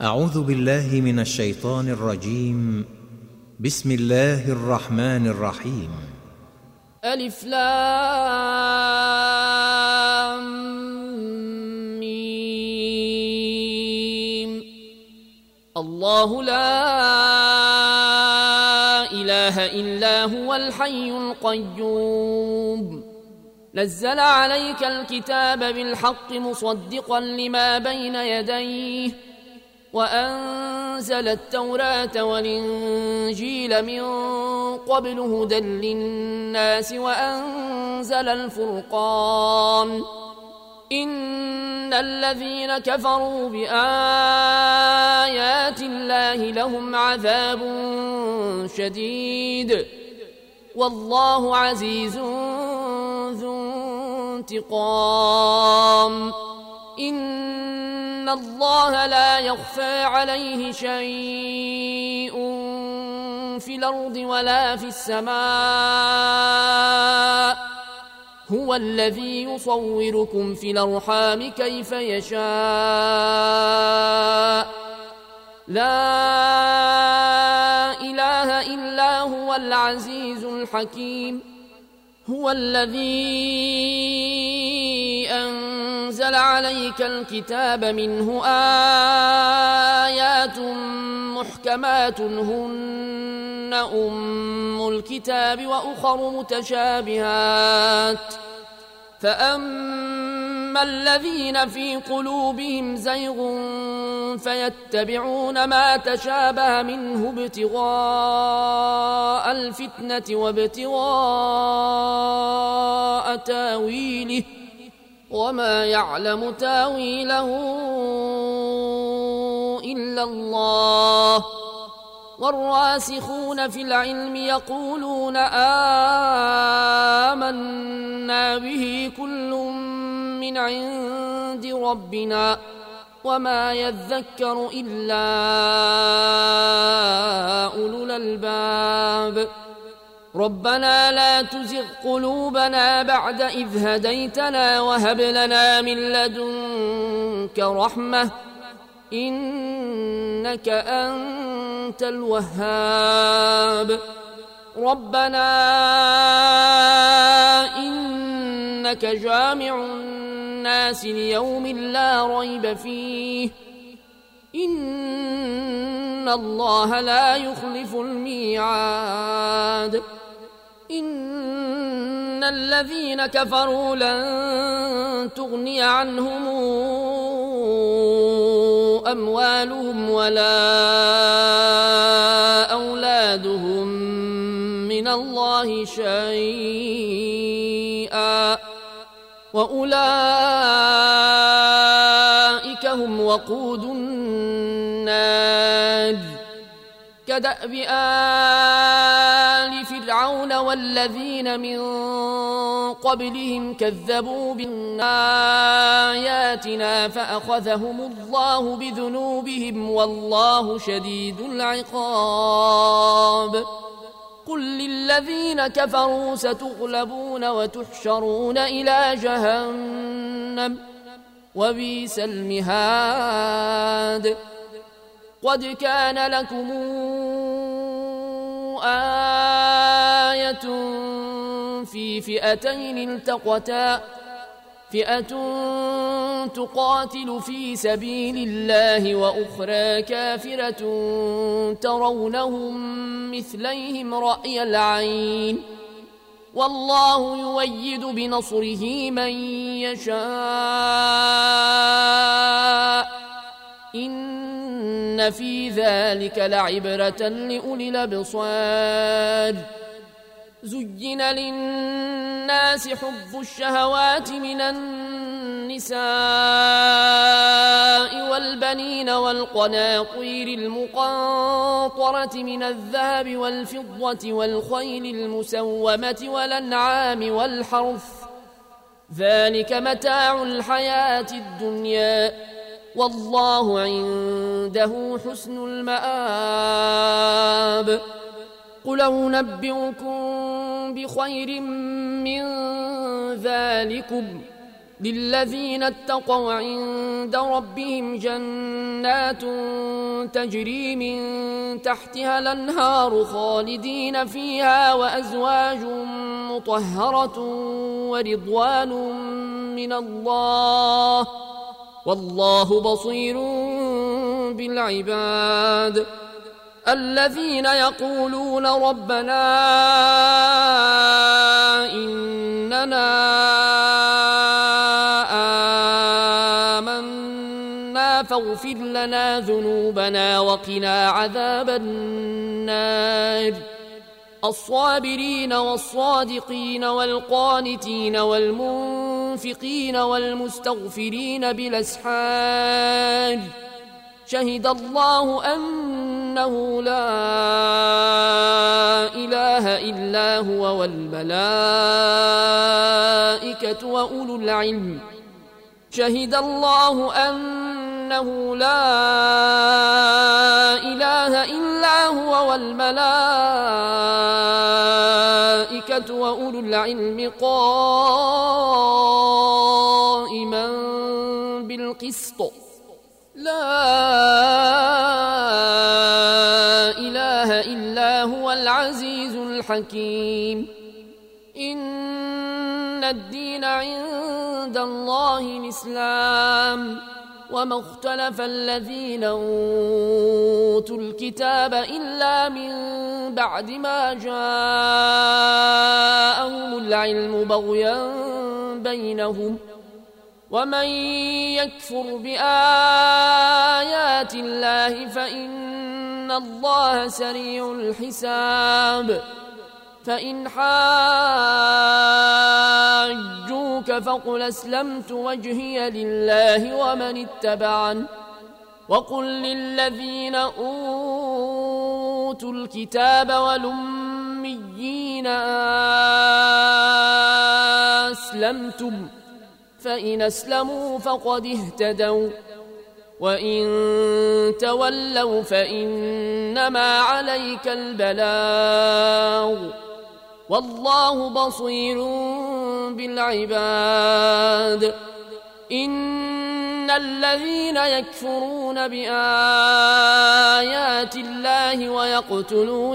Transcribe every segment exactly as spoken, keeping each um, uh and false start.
أعوذ بالله من الشيطان الرجيم. بسم الله الرحمن الرحيم. ألف لام ميم. الله لا إله إلا هو الحي القيوم نزل عليك الكتاب بالحق مصدقا لما بين يديه وأنزل التوراة والإنجيل من قبل هدى للناس وأنزل الفرقان إن الذين كفروا بآيات الله لهم عذاب شديد والله عزيز ذو انتقام. إن الله لا يخفى عليه شيء في الأرض ولا في السماء هو الذي يصوركم في الأرحام كيف يشاء لا إله إلا هو العزيز الحكيم. هو الذي أنزل عليك الكتاب منه آيات محكمات هن أم الكتاب وأخر متشابهات فأما الذين في قلوبهم زيغ فيتبعون ما تشابه منه ابتغاء الفتنة وابتغاء تاويله وما يعلم تاويله إلا الله والراسخون في العلم يقولون آمنا به كل من عند ربنا وما يذكر إلا أولو الألباب. ربنا لا تزغ قلوبنا بعد إذ هديتنا وهب لنا من لدنك رحمة إنك أنت الوهاب. ربنا إنك جامع الناس ليوم لا ريب فيه إن الله لا يخلف الميعاد. إن الذين كفروا لن تغني عنهم أموالهم ولا أولادهم من الله شيئا وأولئك هم وقود النار. كدأب آل فرعون والذين من قبلهم كذبوا بآياتنا فأخذهم الله بذنوبهم والله شديد العقاب. قل للذين كفروا ستغلبون وتحشرون إلى جهنم وبئس المهاد. قد كان لكم آية في فئتين التقتا فئة تقاتل في سبيل الله وأخرى كافرة ترونهم مثليهم رأي العين والله يؤيد بنصره من يشاء إن في ذلك لعبرة لأولي الأبصار. زين للناس حب الشهوات من النساء والبنين والقناطير المقنطرة من الذهب والفضة والخيل المسومة والأنعام والحرث ذلك متاع الحياة الدنيا والله عنده حسن المآب. قل أنبئكم بخير من ذلكم للذين اتقوا عند ربهم جنات تجري من تحتها الأنهار خالدين فيها وأزواج مطهرة ورضوان من الله والله بصير بالعباد. الذين يقولون ربنا إننا آمنا فاغفر لنا ذنوبنا وقنا عذاب النار. الصابرين والصادقين والقانتين والمنفقين والمستغفرين بالأسحار شهد الله أنه لا إله إلا هو والملائكة وأولو العلم شهد الله أنه لا إله إلا هو والملائكة وأولو العلم قائما بالقسط لا إله إلا هو العزيز الحكيم. إن الدين عند الله الإسلام وما اختلف الذين أوتوا الكتاب إلا من بعد ما جاءهم العلم بغيا بينهم ومن يكفر بآيات الله فإن الله سريع الحساب. فإن حاجوك فقل أسلمت وجهي لله ومن اتبعن وقل للذين أوتوا الكتاب والأميين أسلمتم فإن أسلموا فقد اهتدوا وإن تولوا فإنما عليك البلاغ والله بصير بالعباد. إن الذين يكفرون بآيات الله ويقتلون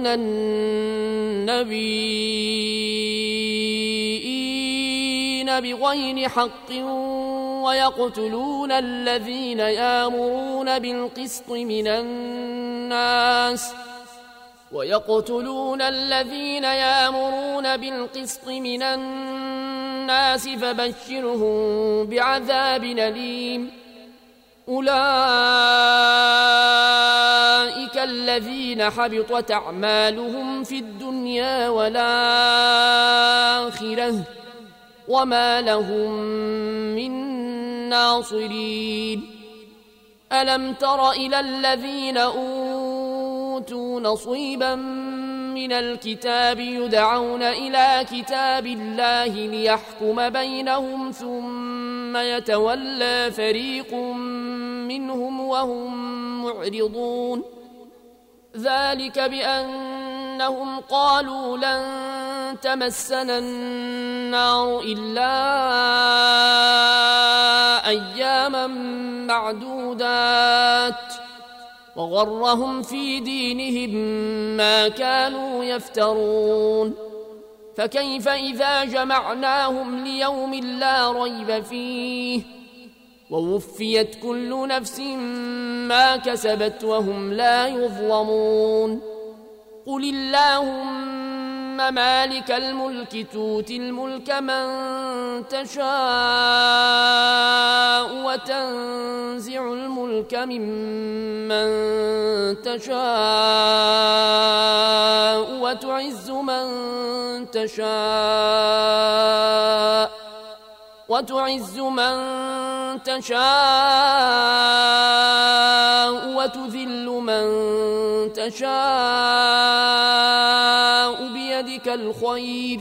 النبيين بغير حق ويقتلون الذين يأمرون بالقسط من الناس ويقتلون الذين يأمرون بالقسط من الناس فبشرهم بعذاب أليم. أولئك الذين حبطت أعمالهم في الدنيا والآخرة وما لهم من ناصرين. ألم تر إلى الذين أوتوا نصيبا من الكتاب يدعون إلى كتاب الله ليحكم بينهم ثم يتولى فريق منهم وهم معرضون. ذلك بأنهم قالوا لن تمسنا النار إلا أياما معدودات وغرهم في دينهم ما كانوا يفترون. فكيف إذا جمعناهم ليوم لا ريب فيه ووفيت كل نفس ما كسبت وهم لا يظلمون. قل اللهم مالك الملك تؤتي الملك من تشاء وتنزع الملك ممن تشاء وتعز من تشاء وتعز من تشاء وتذل من تشاء بيدك الخير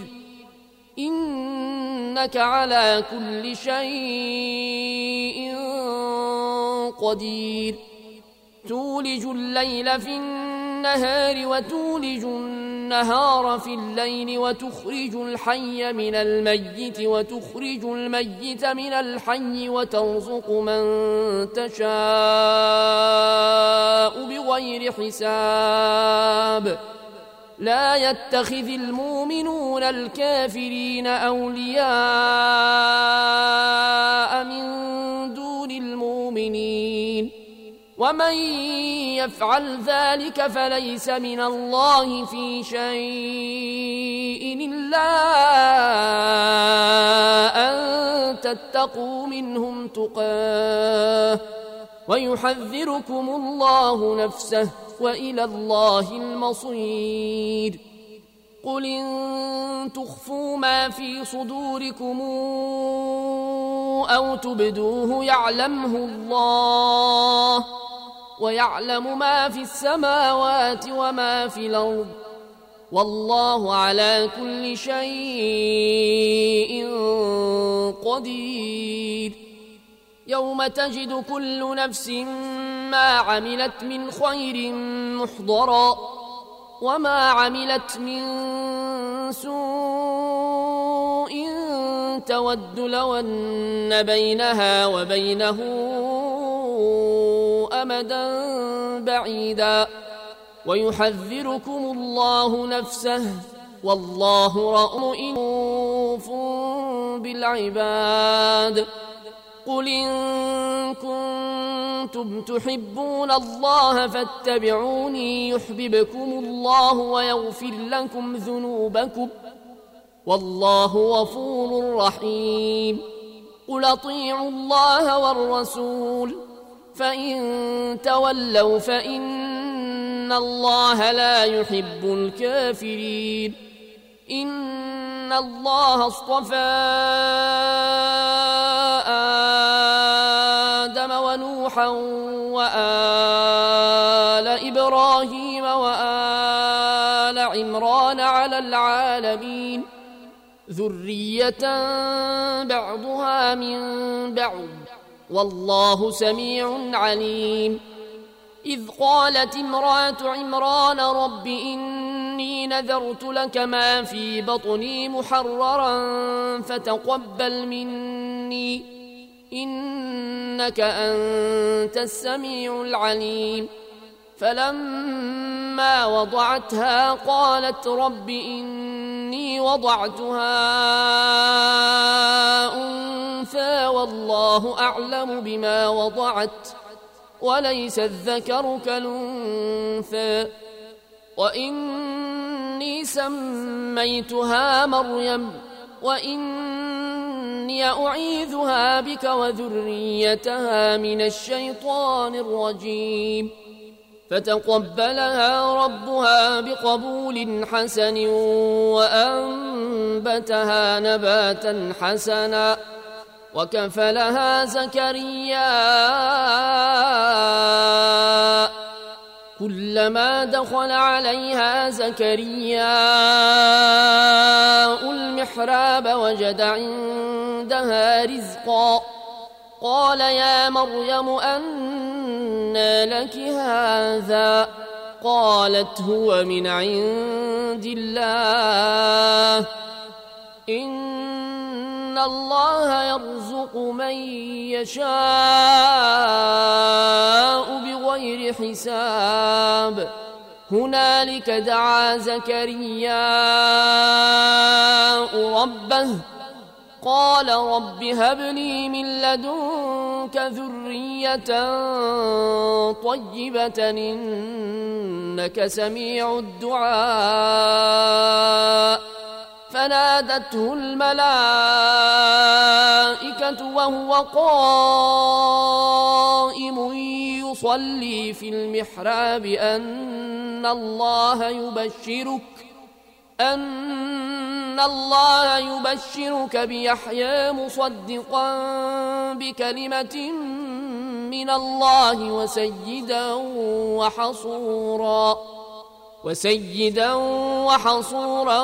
إنك على كل شيء قدير. تولج الليل في النهار وتولج النهار النهار في الليل وتخرج الحي من الميت وتخرج الميت من الحي وترزق من تشاء بغير حساب لا يتخذ المؤمنون الكافرين أولياء من دون المؤمنين ومن يفعل ذلك فليس من الله في شيء إلا أن تتقوا منهم تقاه ويحذركم الله نفسه وإلى الله المصير قل إن تخفوا ما في صدوركم أو تبدوه يعلمه الله ويعلم ما في السماوات وما في الأرض والله على كل شيء قدير يوم تجد كل نفس ما عملت من خير محضرا وما عملت من سوء تود لو أن بينها وبينه أمدا بعيدا ويحذركم الله نفسه والله رؤوف بالعباد قل إن كنتم تحبون الله فاتبعوني يحببكم الله ويغفر لكم ذنوبكم والله غفور رحيم قل أطيعوا الله والرسول فإن تولوا فإن الله لا يحب الكافرين إن الله اصطفى آدم ونوحا وآل إبراهيم وآل عمران على العالمين ذرية بعضها من بعض والله سميع عليم إذ قالت امرأة عمران رب إني نذرت لك ما في بطني محررا فتقبل مني إنك أنت السميع العليم فلما وضعتها قالت رب إني وضعتها أنثى والله أعلم بما وضعت وليس الذكر كالأنثى وإني سميتها مريم وإني أعيذها بك وذريتها من الشيطان الرجيم فتقبلها ربها بقبول حسن وأنبتها نباتا حسنا وكفلها زكريا كلما دخل عليها زكريا المحراب وجد عندها رزقا قال يا مريم أنى لك هذا قالت هو من عند الله إن الله يرزق من يشاء بغير حساب هنالك دعا زكريا ربه قال رب هب لي من لدنك ذرية طيبة إنك سميع الدعاء فنادته الملائكة وهو قائم يصلي في المحراب أن الله يبشرك أن الله يبشرك بيحيى مصدقا بكلمة من الله وسيدا وحصورا وسيدا وحصورا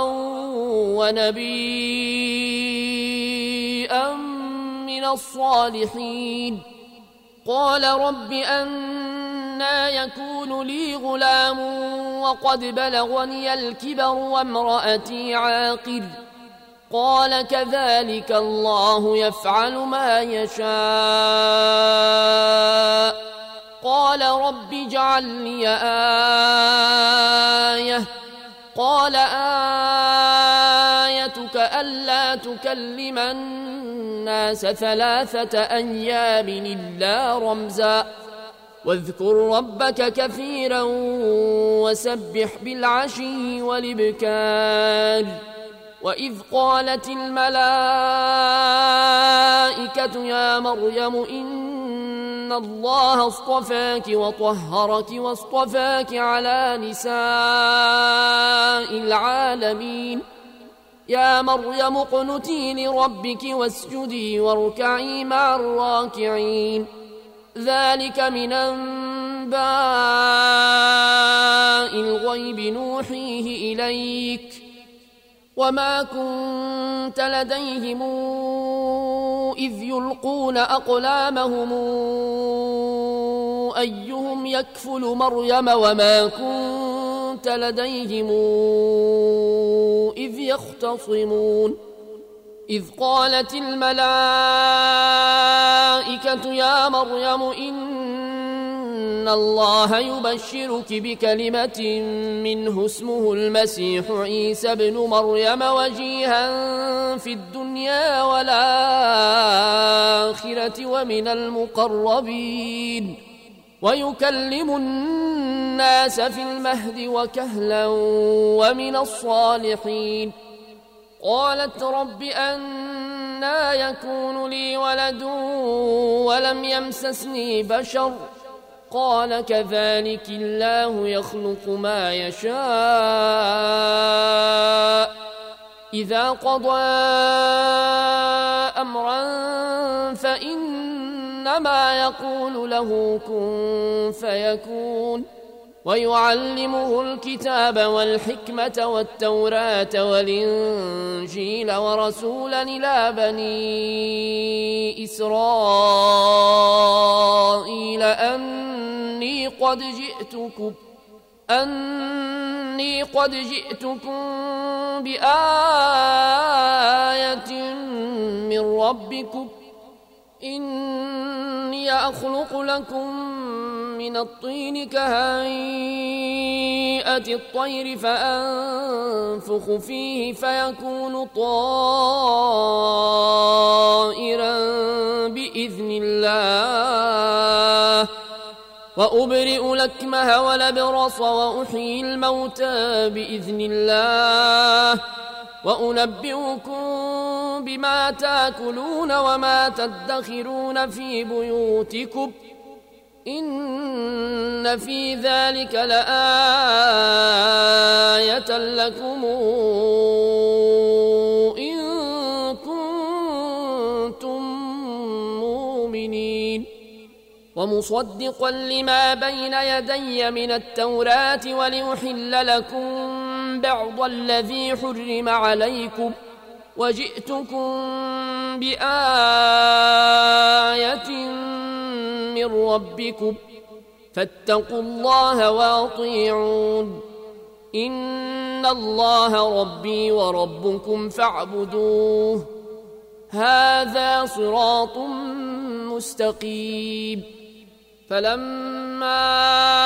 ونبيا من الصالحين قال رب أن أنى يكون لي غلام وقد بلغني الكبر وامرأتي عاقر قال كذلك الله يفعل ما يشاء قال رب اجعل لي آية قال آيتك ألا تكلم الناس ثلاثة أيام إلا رمزا واذكر ربك كثيرا وسبح بالعشي والإبكار وإذ قالت الملائكة يا مريم إن الله اصطفاك وطهرك واصطفاك على نساء العالمين يا مريم اقنتي لربك واسجدي واركعي مع الراكعين ذلك من أنباء الغيب نوحيه إليك وما كنت لديهم إذ يلقون أقلامهم أيهم يكفل مريم وما كنت لديهم إذ يختصمون إذ قالت الملائكة يا مريم إن الله يبشرك بكلمة منه اسمه المسيح عيسى ابن مريم وجيها في الدنيا والآخرة ومن المقربين ويكلم الناس في المهد وكهلا ومن الصالحين قالت رب أنى يكون لي ولد ولم يمسسني بشر قال كذلك الله يخلق ما يشاء إذا قضى أمرا فإنما يقول له كن فيكون ويعلمه الكتاب والحكمة والتوراة والإنجيل ورسولا إلى بني إسرائيل أني قد جئتكم أني قد جئتكم بآية من ربكم إني أخلق لكم من الطين كهيئة الطير فأنفخ فيه فيكون طائرا بإذن الله وأبرئ الأكمه والأبرص وأحيي الموتى بإذن الله وأنبئكم بما تأكلون وما تدخرون في بيوتكم إن في ذلك لآية لكم إن كنتم مؤمنين ومصدقا لما بين يدي من التوراة ولأحل لكم بعض الذي حرم عليكم وجئتكم بآية من ربكم فاتقوا الله وأطيعون إن الله ربي وربكم فاعبدوه هذا صراط مستقيم فلما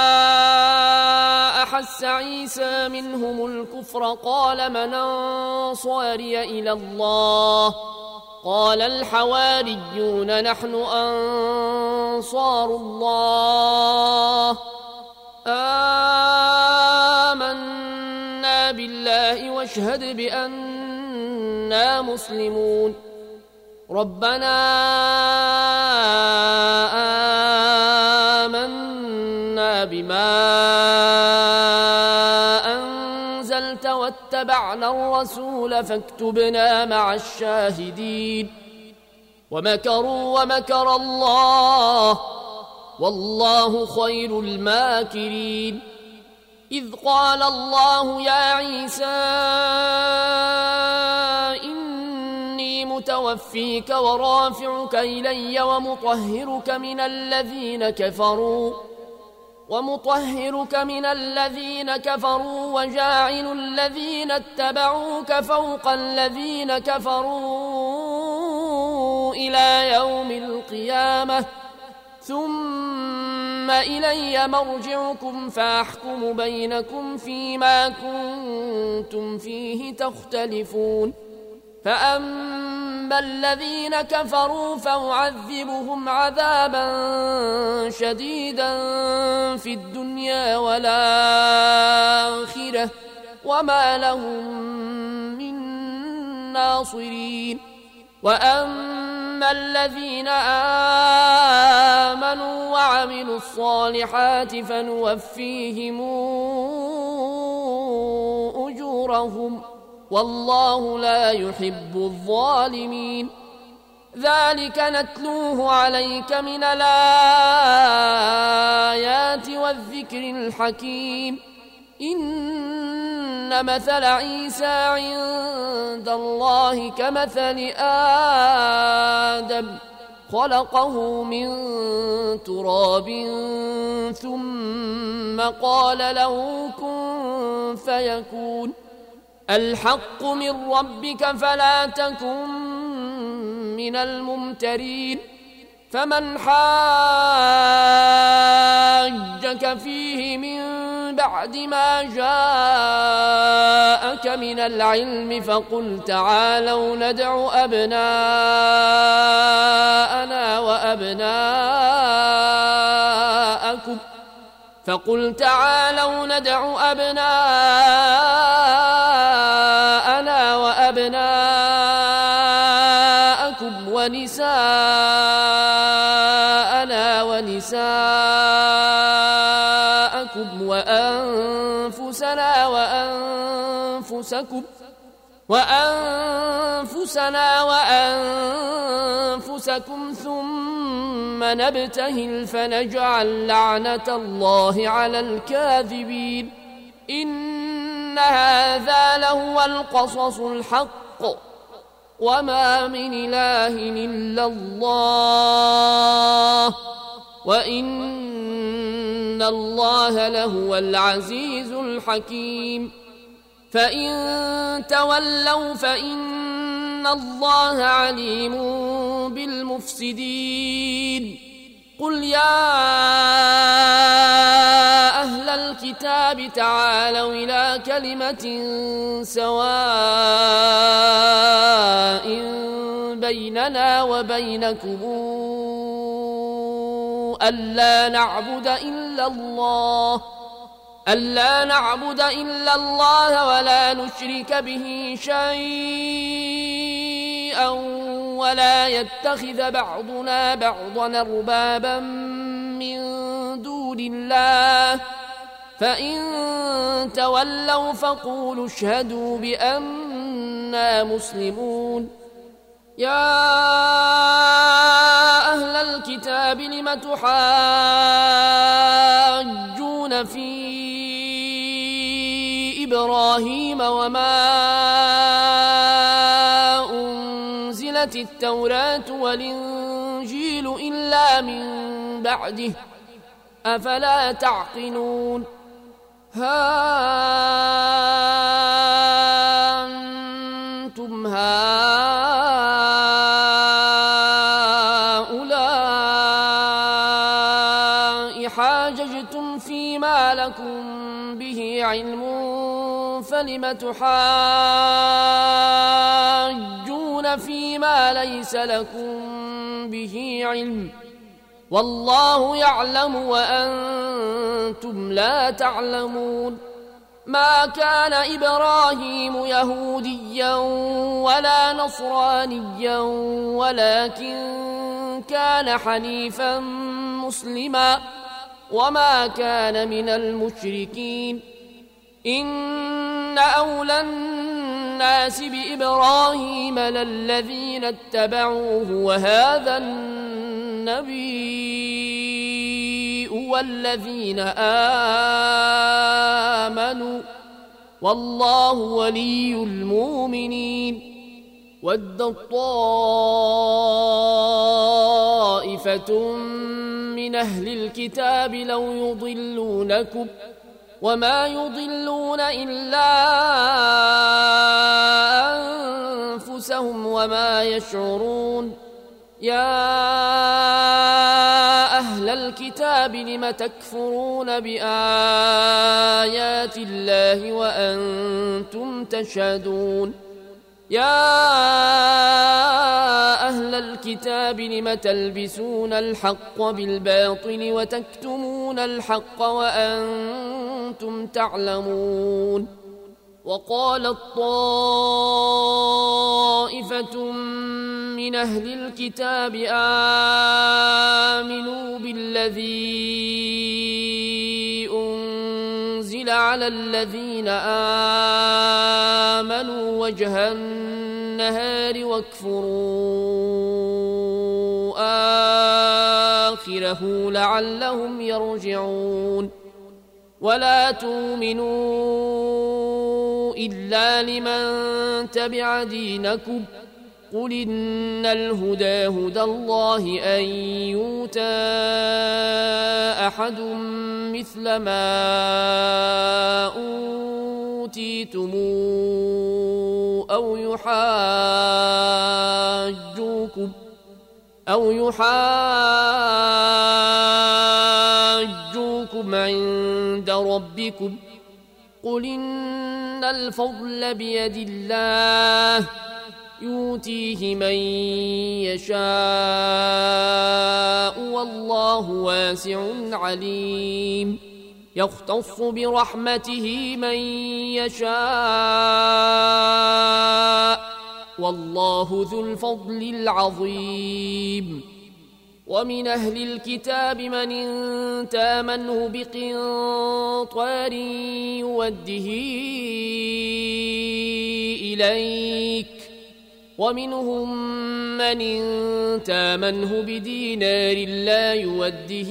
أحس عيسى منهم الكفر قال من أنصاري إلى الله قال الحواريون نحن أنصار الله آمنا بالله واشهد بأننا مسلمون ربنا آمنا بما أنزلت واتبعنا الرسول فاكتبنا مع الشاهدين ومكروا ومكر الله والله خير الماكرين إذ قال الله يا عيسى إني متوفيك ورافعك إلي ومطهرك من الذين كفروا ومطهرك من الذين كفروا وجاعل الذين اتبعوك فوق الذين كفروا إلى يوم القيامة ثم إلي مرجعكم فأحكم بينكم فيما كنتم فيه تختلفون فأما الذين كفروا فأعذبهم عذابا شديدا في الدنيا والآخرة وما لهم من ناصرين وأما الذين آمنوا وعملوا الصالحات فنوفيهم أجورهم والله لا يحب الظالمين ذلك نتلوه عليك من الآيات والذكر الحكيم إن مثل عيسى عند الله كمثل آدم خلقه من تراب ثم قال له كن فيكون الحق من ربك فلا تكن من الممترين فمن حاجك فيه من بعد ما جاءك من العلم فقل تعالوا ندع أبناءنا وأبناءكم فقل تعالوا ندع أبناءنا وأبناءكم ونساءنا ونساءكم وأنفسنا وأنفسكم وأنفسنا وأنفسكم ثم نبتهل فنجعل لعنة الله على الكاذبين إن هذا لهو القصص الحق وما من إله إلا الله وإن الله لهو العزيز الحكيم فإن تولوا فإن الله عليم بالمفسدين قل يا أهل الكتاب تعالوا إلى كلمة سواء بيننا وبينكم ألا نعبد إلا الله ألا نعبد إلا الله ولا نشرك به شيئا ولا يتخذ بعضنا بعضا أربابا من دون الله فإن تولوا فقولوا اشهدوا بأننا مسلمون يا أهل الكتاب لم تحاجون في إبراهيم وما أنزلت التوراة والإنجيل إلا من بعده أفلا تعقلون ها أنتم هؤلاء حاججتم فيما لكم به علم فلم تحاجون فيما ليس لكم به علم والله يعلم وأنتم لا تعلمون ما كان إبراهيم يهوديا ولا نصرانيا ولكن كان حنيفا مسلما وما كان من المشركين إن أولى الناس بإبراهيم للذين اتبعوه وهذا النبي والذين آمنوا والله ولي المؤمنين ودت طائفة من أهل الكتاب لو يضلونكم وما يضلون إلا أنفسهم وما يشعرون يا أهل الكتاب لم تكفرون بآيات الله وأنتم تشهدون يا أهل الكتاب لم تلبسون الحق بالباطل وتكتمون الحق وأنتم تعلمون وقالت طائفة من أهل الكتاب آمنوا بالذي أنزل على الذين آمنوا وجه النهار واكفروا آخره لعلهم يرجعون ولا تؤمنوا إلا لمن تبع دينكم قل إن الهدى هدى الله أن يؤتى أحد مثل ما أوتيتم أو يحاجوكم أو يحاجوكم عند ربكم قل إن الفضل بيد الله يؤتيه من يشاء والله واسع عليم يختص برحمته من يشاء والله ذو الفضل العظيم ومن أهل الكتاب من إن تامنه بقنطار يوده إليك ومنهم من إن تامنه بدينار لا يوده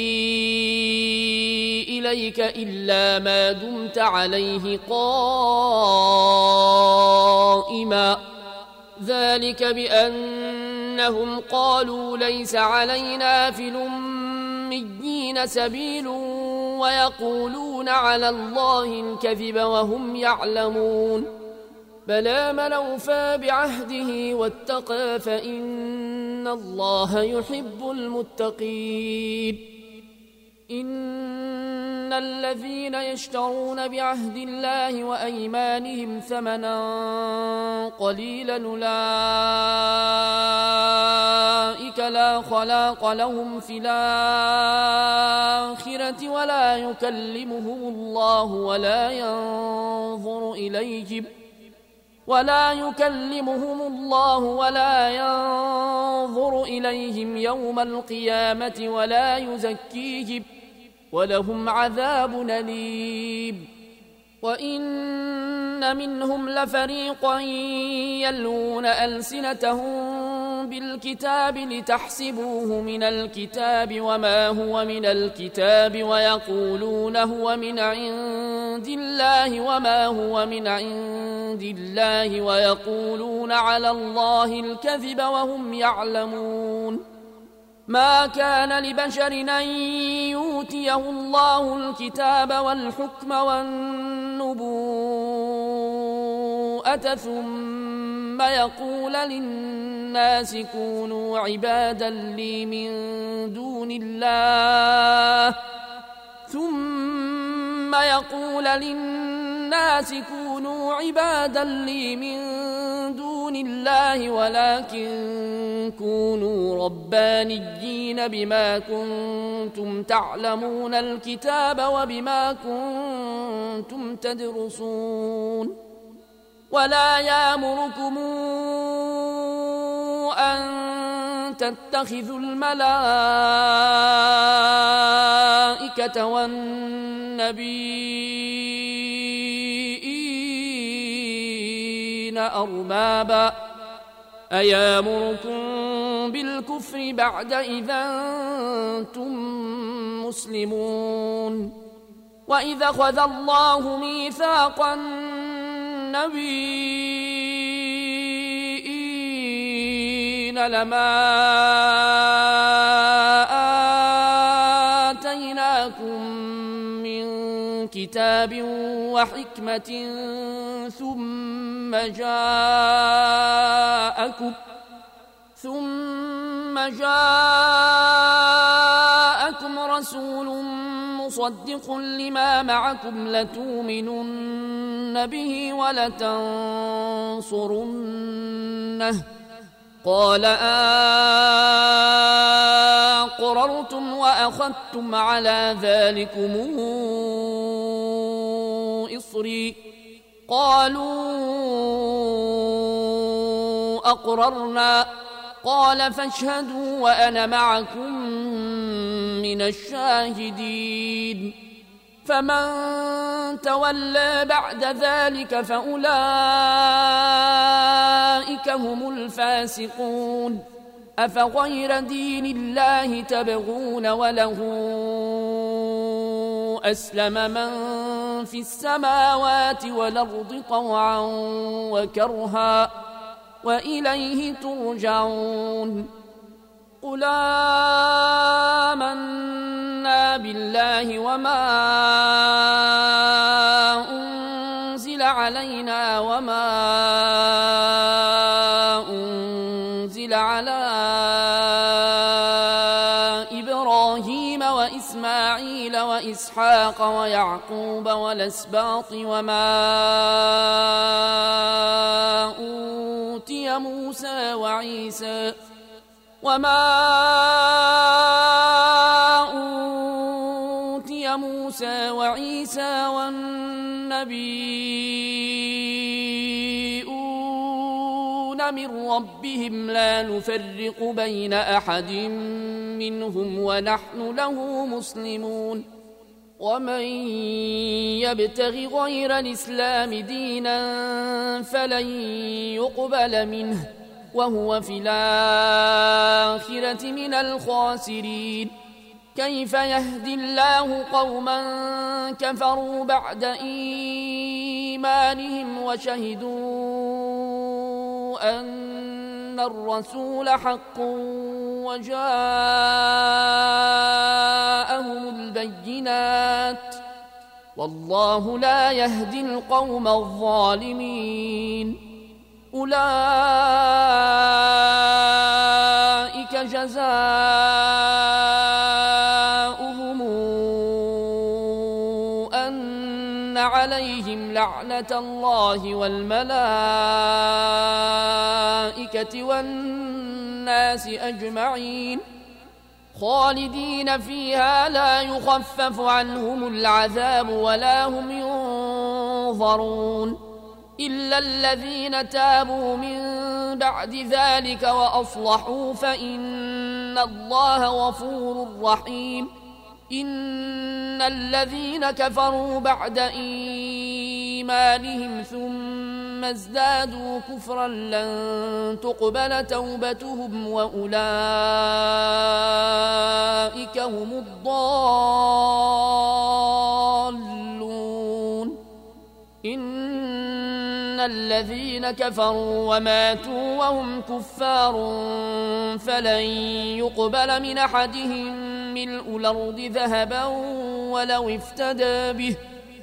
إليك إلا ما دمت عليه قائما ذلك بأنهم قالوا ليس علينا في الأميين سبيل ويقولون على الله الكذب وهم يعلمون بلى من أوفى بعهده واتقى فإن الله يحب المتقين إن الذين يشترون بعهد الله وأيمانهم ثمنا قليلا أولئك لا خلاق لهم في الآخرة ولا يكلمهم الله ولا ينظر إليهم ولا يكلمهم الله ولا ينظر إليهم يوم القيامة ولا يزكيهم ولهم عذاب أليم وإن منهم لفريقا يلون ألسنتهم بالكتاب لتحسبوه من الكتاب وما هو من الكتاب ويقولون هو من عند الله وما هو من عند الله ويقولون على الله الكذب وهم يعلمون ما كان لبشر أن يؤتيه الله الكتاب والحكم والنبوءة ثم يقول للناس كونوا عبادا لي من دون الله ثم يقول للناس كونوا عبادا لي من دون الله ولكن كونوا ربانيين بما كنتم تعلمون الكتاب وبما كنتم تدرسون ولا يأمركم أن تتخذوا الملائكة والنبيين أربابا أيامركم بالكفر بعد إذا أنتم مسلمون وإذا أخذ الله ميثاق النبيين لما كتاب وحكمة ثم جاءكم ثم جاءكم رسول مصدق لما معكم لتؤمنن به ولتنصرنه قال أقررتم وأخذتم على ذلكم إصري قالوا أقررنا قال فاشهدوا وأنا معكم من الشاهدين فمن تولى بعد ذلك فأولئك هم الفاسقون أفغير دين الله تبغون وله أسلم من في السماوات والأرض طوعا وكرها وإليه ترجعون قل آمنا بالله وما أنزل علينا وما أنزل على إبراهيم وإسماعيل وإسحاق ويعقوب والأسباط وما أوتي موسى وعيسى وما أوتي موسى وعيسى والنبيون من ربهم لا نفرق بين أحد منهم ونحن له مسلمون ومن يبتغ غير الإسلام دينا فلن يقبل منه وهو في الآخرة من الخاسرين كيف يهدي الله قوما كفروا بعد إيمانهم وشهدوا أن الرسول حق وجاءهم البينات والله لا يهدي القوم الظالمين أولئك جزاؤهم أن عليهم لعنة الله والملائكة والناس أجمعين خالدين فيها لا يخفف عنهم العذاب ولا هم ينظرون إلا الذين تابوا من بعد ذلك وأصلحوا فإن الله غفور رحيم إن الذين كفروا بعد إيمانهم ثم ازدادوا كفرا لن تقبل توبتهم وأولئك هم الضالون إن الذين كفروا وماتوا وهم كفار فلن يقبل من أحدهم ملء الأرض ذهبا ولو افتدى به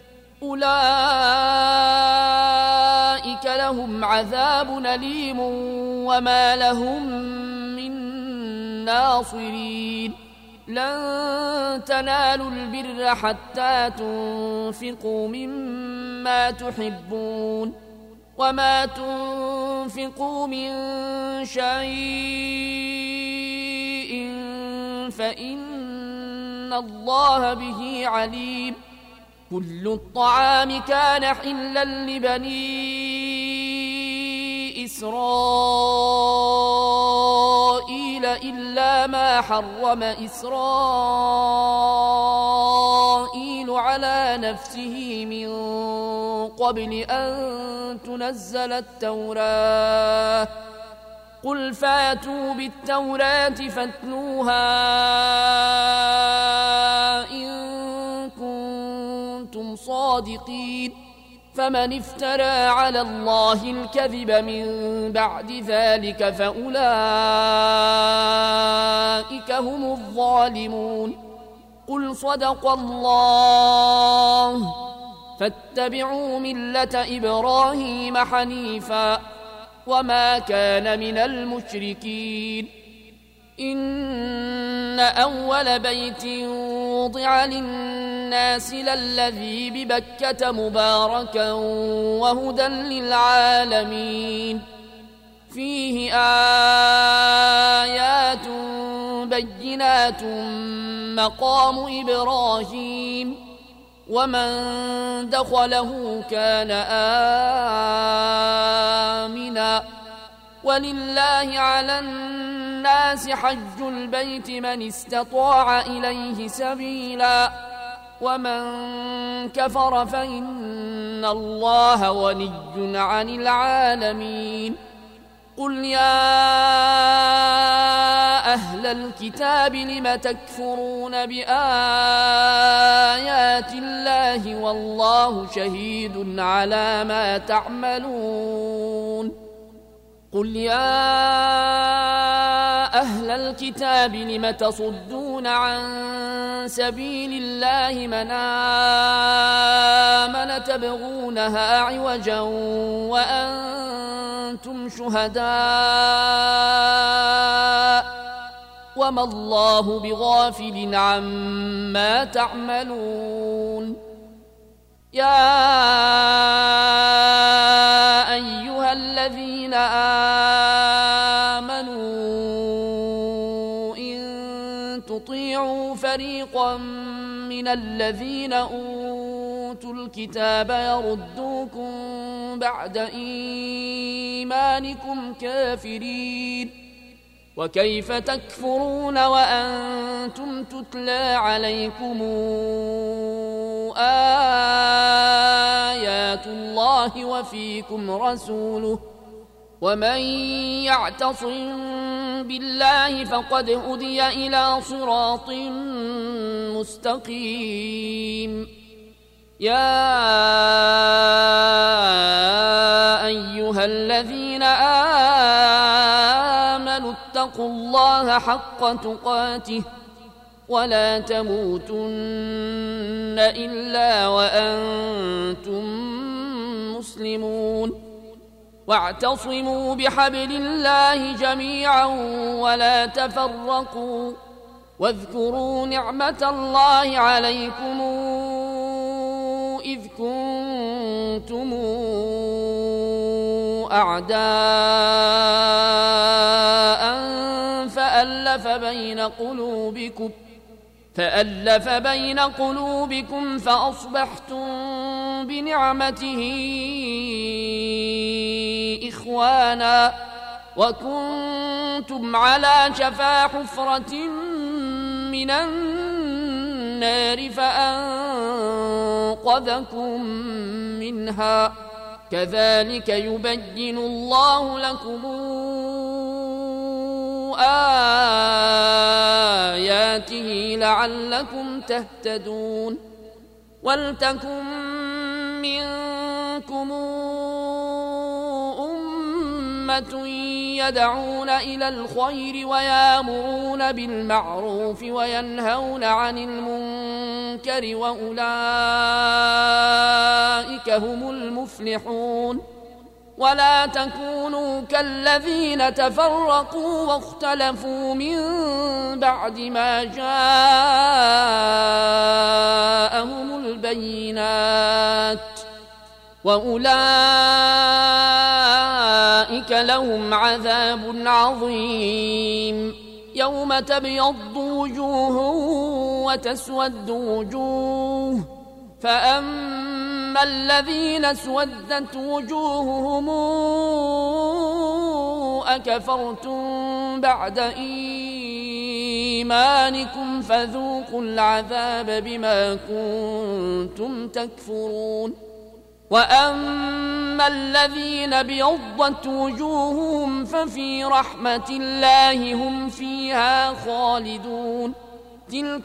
أولئك لهم عذاب أليم وما لهم من ناصرين لن تنالوا البر حتى تنفقوا مما تحبون وما تنفقوا من شيء فإن الله به عليم كل الطعام كان حلا لبني إسرائيل إلا ما حرم إسرائيل على نفسه من قبل أن تنزل التوراة قل فاتوا بالتوراة فاتلوها إن كنتم صادقين فمن افترى على الله الكذب من بعد ذلك فأولئك هم الظالمون قل صدق الله فاتبعوا ملة إبراهيم حنيفا وما كان من المشركين إن أول بيت وضع للناس للذي ببكة مباركا وهدى للعالمين فيه آيات بينات مقام إبراهيم ومن دخله كان آمنا ولله على الناس حج البيت من استطاع إليه سبيلا ومن كفر فإن الله غني عن العالمين قل يا أهل الكتاب لم تكفرون بآيات الله والله شهيد على ما تعملون قل يا أهل الكتاب لم تصدون عن سبيل الله من آمن تبغونها عوجا وأنتم شهداء وما الله بغافل عما تعملون يا أيها الذين آمنوا إن تطيعوا فريقا من الذين أوتوا الكتاب يردوكم بعد إيمانكم كافرين وكيف تكفرون وأنتم تتلى عليكم آيات الله وفيكم رسوله ومن يعتصم بالله فقد هدي إلى صراط مستقيم يا أيها الذين آمنوا اتقوا الله حق تقاته ولا تموتن إلا وأنتم مسلمون واعتصموا بحبل الله جميعا ولا تفرقوا واذكروا نعمة الله عليكم إذ كنتم أعداء فألف بين قلوبكم فألف بين قلوبكم فأصبحتم بنعمته إخوانا وكنتم على شفا حفرة من النار فأنقذكم منها كذلك يبين الله لكم آياته لعلكم تهتدون ولتكن منكم أمة يدعون إلى الخير ويامرون بالمعروف وينهون عن المنكر وأولئك هم المفلحون ولا تكونوا كالذين تفرقوا واختلفوا من بعد ما جاءهم البينات وأولئك لهم عذاب عظيم يوم تبيض وجوه وتسود وجوه فأما الذين اسودت وجوههم أكفرتم بعد إيمانكم فذوقوا العذاب بما كنتم تكفرون وأما الذين ابيضت وجوههم ففي رحمة الله هم فيها خالدون تلك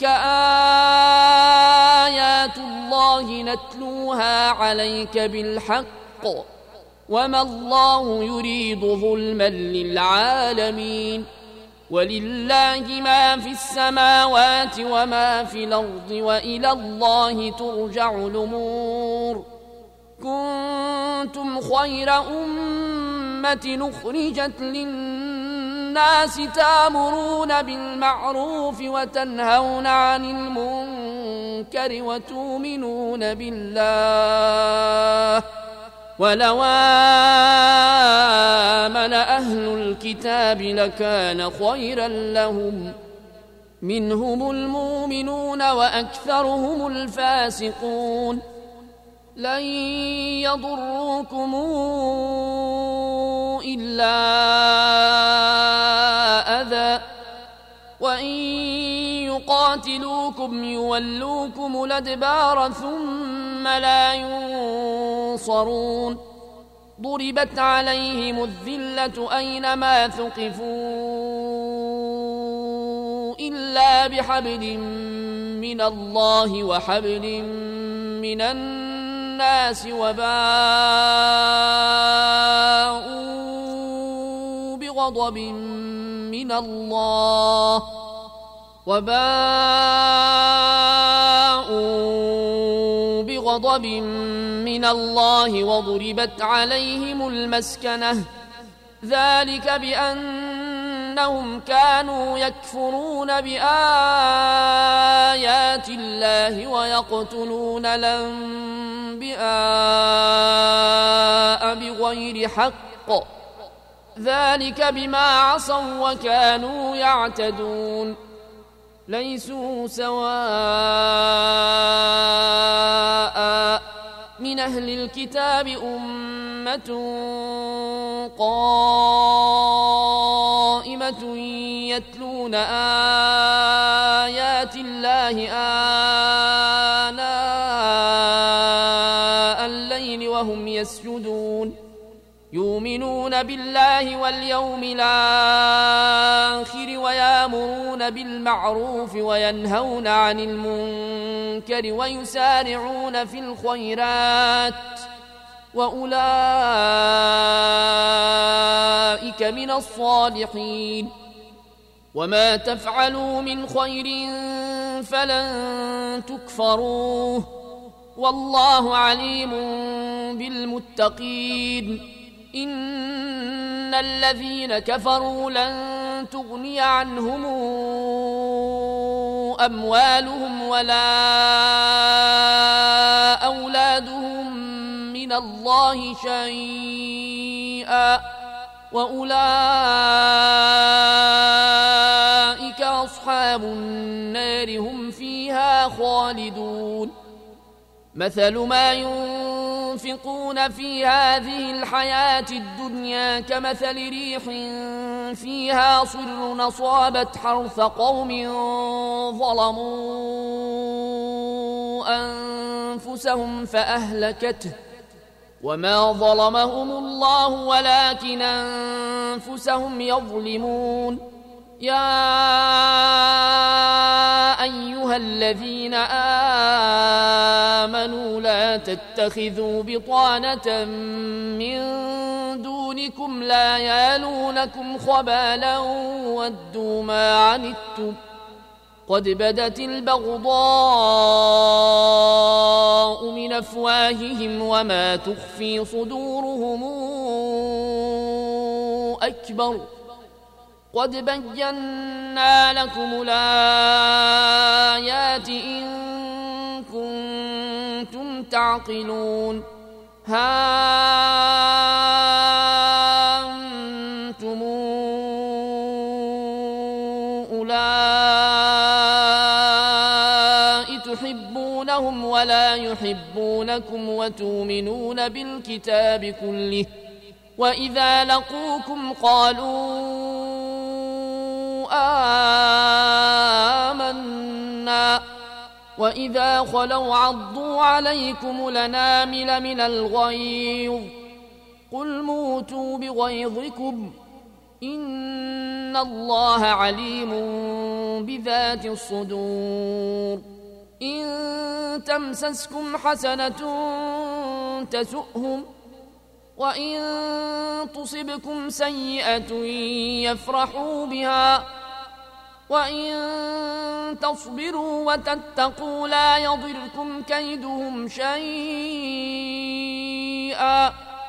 آيات الله نتلوها عليك بالحق وما الله يريد ظلما للعالمين ولله ما في السماوات وما في الأرض وإلى الله ترجع الأمور كنتم خير أمة أخرجت للناس تأمرون بالمعروف وتنهون عن المنكر وتؤمنون بالله ولو آمن أهل الكتاب لكان خيرا لهم منهم المؤمنون وأكثرهم الفاسقون لن يضروكم إلا أذى وإن يقاتلوكم يولوكم الأدبار ثم لا ينصرون ضربت عليهم الذلة أينما ثقفوا إلا بحبل من الله وحبل من الناس وباءوا بغضب من الله وباءوا بغضب من الله وضربت عليهم المسكنة ذلك بأنهم كانوا يكفرون بآيات الله ويقتلون الأنبياء بغير حق ذلك بما عصوا وكانوا يعتدون ليسوا سواء من أهل الكتاب أمة قائمة يتلون آيات الله آناء الليل وهم يسجدون يؤمنون بالله واليوم الآخر ويأمرون بالمعروف وينهون عن المنكر ويسارعون في الخيرات وأولئك من الصالحين وما تفعلوا من خير فلن تكفروه والله عليم بالمتقين إن الذين كفروا لن تغني عنهم أموالهم ولا أولادهم من الله شيئا وأولئك أصحاب النار هم فيها خالدون مثل ما ينفقون في هذه الحياة الدنيا كمثل ريح فيها صر أصابت حرث قوم ظلموا أنفسهم فأهلكته وما ظلمهم الله ولكن أنفسهم يظلمون يا أيها الذين آمنوا لا تتخذوا بطانة من دونكم لا يالونكم خبالا ودوا ما عنتم قد بدت البغضاء من أفواههم وما تخفي صدورهم أكبر قد بينا لكم الآيات إن كنتم تعقلون ها أنتم أولئك تحبونهم ولا يحبونكم وتؤمنون بالكتاب كله وإذا لقوكم قالوا آمنا وإذا خلوا عضوا عليكم الأنامل من الغيظ قل موتوا بغيظكم إن الله عليم بذات الصدور إن تمسسكم حسنة تسؤهم وإن تصبكم سيئة يفرحوا بها وإن تصبروا وتتقوا لا يضركم كيدهم شيئا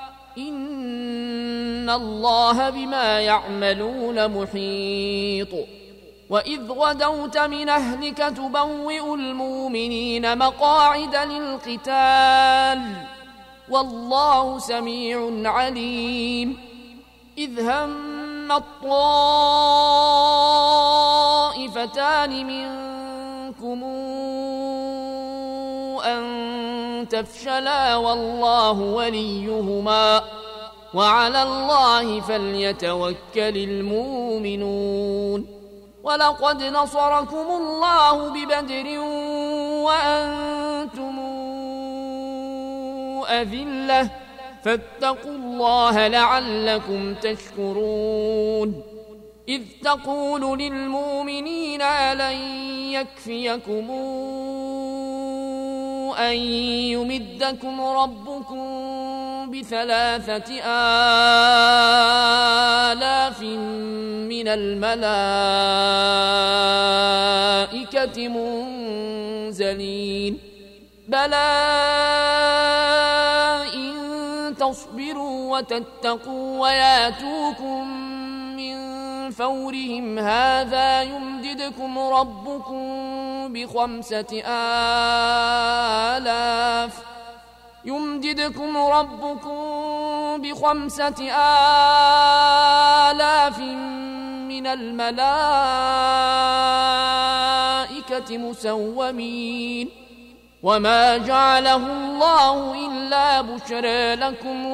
إن الله بما يعملون محيط وإذ غدوت من أهلك تبوئ المؤمنين مقاعد للقتال والله سميع عليم إذ هم الطائفتان منكم أن تفشلا والله وليهما وعلى الله فليتوكل المؤمنون ولقد نصركم الله ببدر وأنتم أذلة فاتقوا الله لعلكم تشكرون إذ تقول للمؤمنين ألن يكفيكم أن يمدكم ربكم بثلاثة آلاف من الملائكة منزلين بلى إن تصبروا وتتقوا وياتوكم من فورهم هذا يمددكم ربكم بخمسة آلاف يمددكم ربكم بخمسة آلاف من الملائكة مسومين وما جعله الله إلا بشرى لكم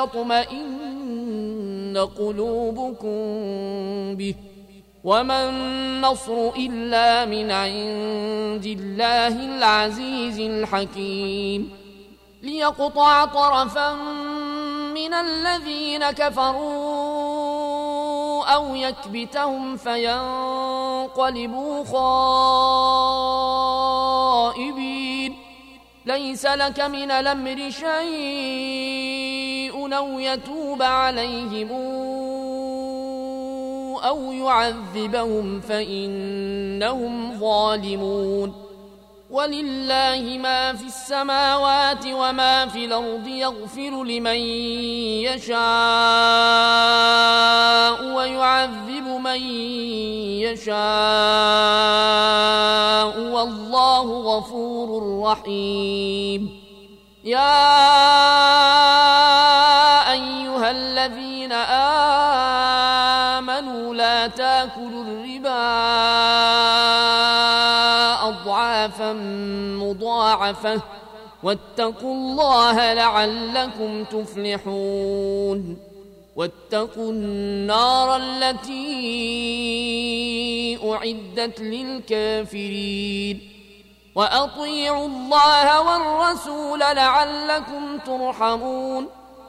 ولتطمئن قلوبكم به وما النصر إلا من عند الله العزيز الحكيم ليقطع طرفا من الذين كفروا أو يكبتهم فينقلبوا خائبين ليس لك من الأمر شيء أو يتوب عليهم أو يعذبهم فإنهم ظالمون ولله ما في السماوات وما في الأرض يغفر لمن يشاء ويعذب من يشاء والله غفور رحيم يا أيها الذين آمنوا لا تاكلوا الربا أضعافا مضاعفة واتقوا الله لعلكم تفلحون واتقوا النار التي أعدت للكافرين وأطيعوا الله والرسول لعلكم ترحمون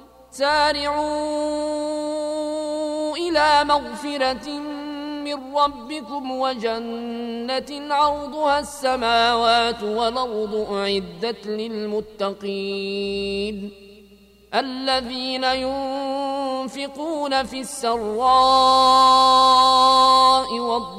سارعوا إلى مغفرة من ربكم وجنة عرضها السماوات والأرض أعدت للمتقين الذين ينفقون في السراء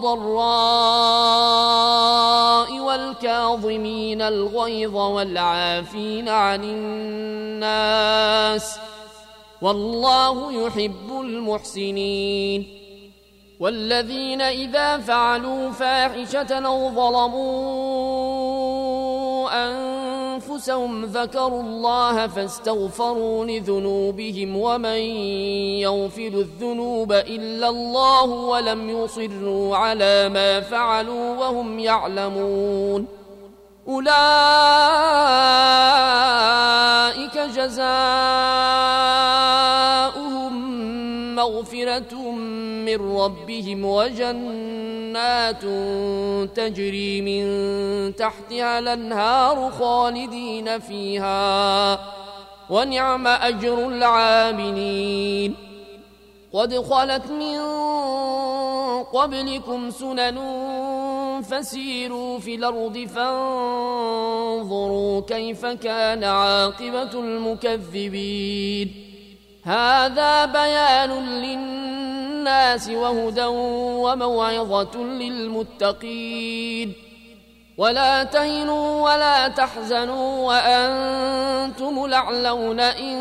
والضراء والكاظمين الغيظ والعافين عن الناس والله يحب المحسنين والذين إذا فعلوا فاحشة أو ظلموا أنفسهم ذكروا الله فاستغفروا لذنوبهم ومن يغفر الذنوب إلا الله ولم يصروا على ما فعلوا وهم يعلمون أولئك جزاؤهم مغفرة من ربهم وجنات تجري من تحتها الأنهار خالدين فيها ونعم أجر العاملين قد خلت من قبلكم سنن فسيروا في الأرض فانظروا كيف كان عاقبة المكذبين هذا بيان للناس للناس وهدى وموعظة للمتقين. ولا تهنوا ولا تحزنوا وأنتم الأعلون إن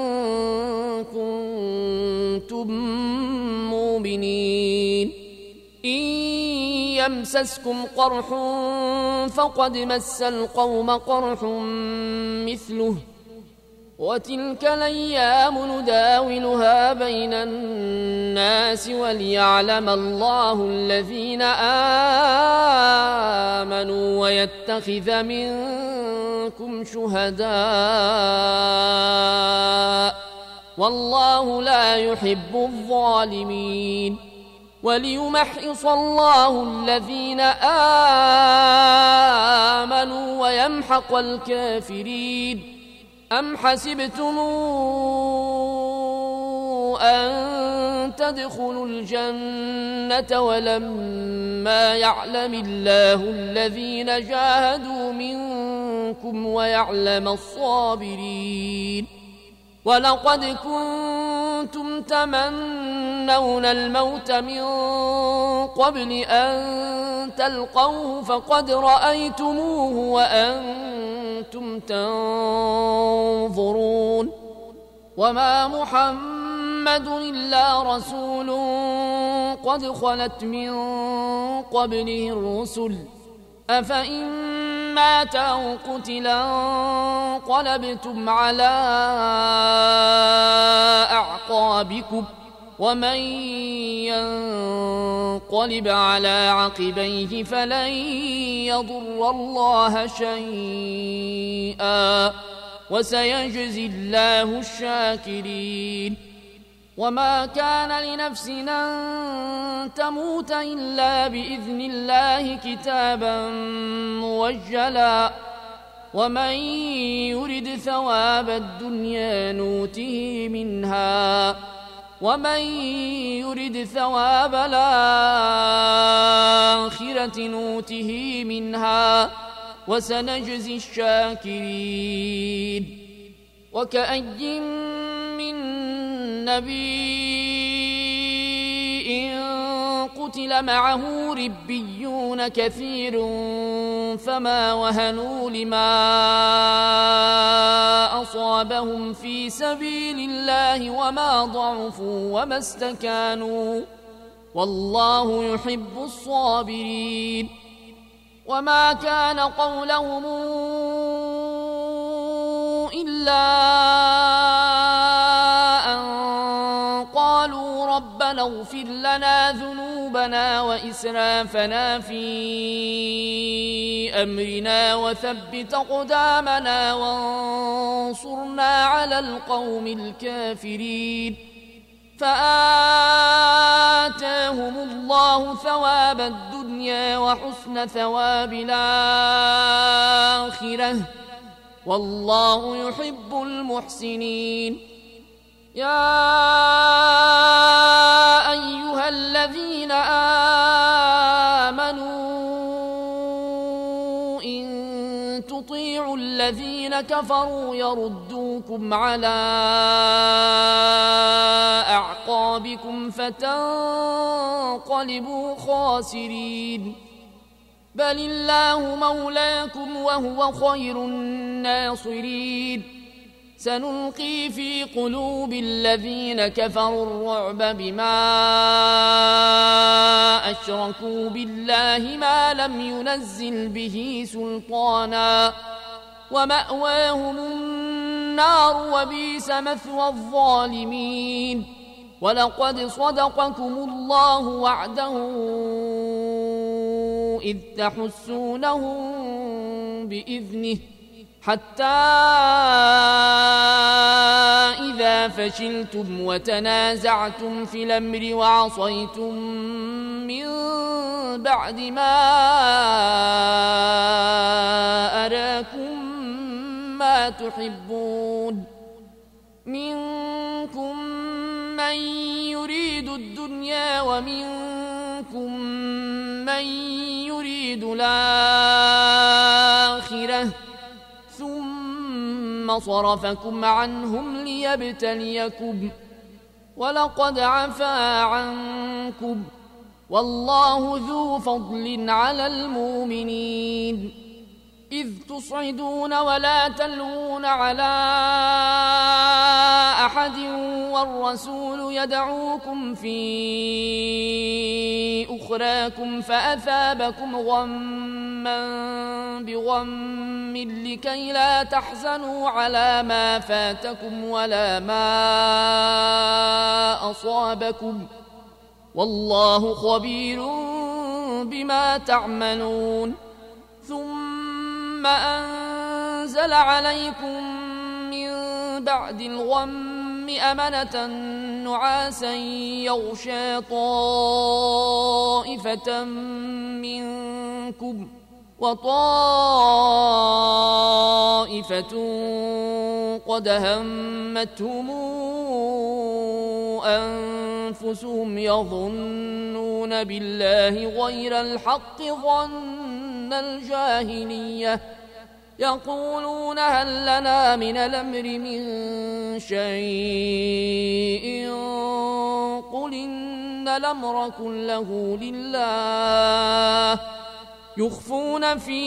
كنتم مؤمنين. إن يمسسكم قرح فقد مس القوم قرح مثله وتلك الأيام نداولها بين الناس وليعلم الله الذين آمنوا ويتخذ منكم شهداء والله لا يحب الظالمين. وليمحص الله الذين آمنوا ويمحق الكافرين. أم حسبتم أن تدخلوا الجنة ولما يعلم الله الذين جاهدوا منكم ويعلم الصابرين؟ ولقد كنتم تمنون الموت من قبل أن تلقوه فقد رأيتموه وأنتم تنظرون. وما محمد إلا رسول قد خلت من قبله الرسل أفإن مات أو قتلا انقلبتم على أعقابكم ومن ينقلب على عقبيه فلن يضر الله شيئا وسيجزي الله الشاكرين. وما كان لنفس أن تموت إلا بإذن الله كتابا موجلا ومن يرد ثواب الدنيا نوته منها ومن يرد ثواب الآخرة نوته منها وسنجزي الشاكرين. وكأي من نبي قتل معه ربيون كثير فما وهنوا لما أصابهم في سبيل الله وما ضعفوا وما استكانوا والله يحب الصابرين. وما كان قولهم إلا أن قالوا ربنا اغفر لنا ذنوبنا وإسرافنا في أمرنا وثبت أقدامنا وانصرنا على القوم الكافرين. فآتاهم الله ثواب الدنيا وحسن ثواب الآخرة والله يحب المحسنين. يا أيها الذين آمنوا إن تطيعوا الذين كفروا يردوكم على أعقابكم فتنقلبوا خاسرين. بل الله مولاكم وهو خير الناصرين. سنلقي في قلوب الذين كفروا الرعب بما أشركوا بالله ما لم ينزل به سلطانا ومأواهم النار وبئس مثوى الظالمين. ولقد صدقكم الله وعده إذ تحسونهم بإذنه حتى إذا فشلتم وتنازعتم في الأمر وعصيتم من بعد ما أراكم ما تحبون منكم من يريد الدنيا ومنكم من يريد الآخرة ثم صرفكم عنهم ليبتليكم ولقد عفا عنكم والله ذو فضل على المؤمنين إذ تصعدون ولا تلوون على أحد والرسول يدعوكم في أخراكم فأثابكم غما بغم لكي لا تحزنوا على ما فاتكم ولا ما أصابكم والله خبير بما تعملون ثم أنزل عليكم من بعد الغم أمنة نعاسا يغشى طائفة منكم وطائفة قد همتهم أنفسهم يظنون بالله غير الحق ظن الجاهلية يقولون هل لنا من الأمر من شيء قل إن الأمر كله لله يخفون في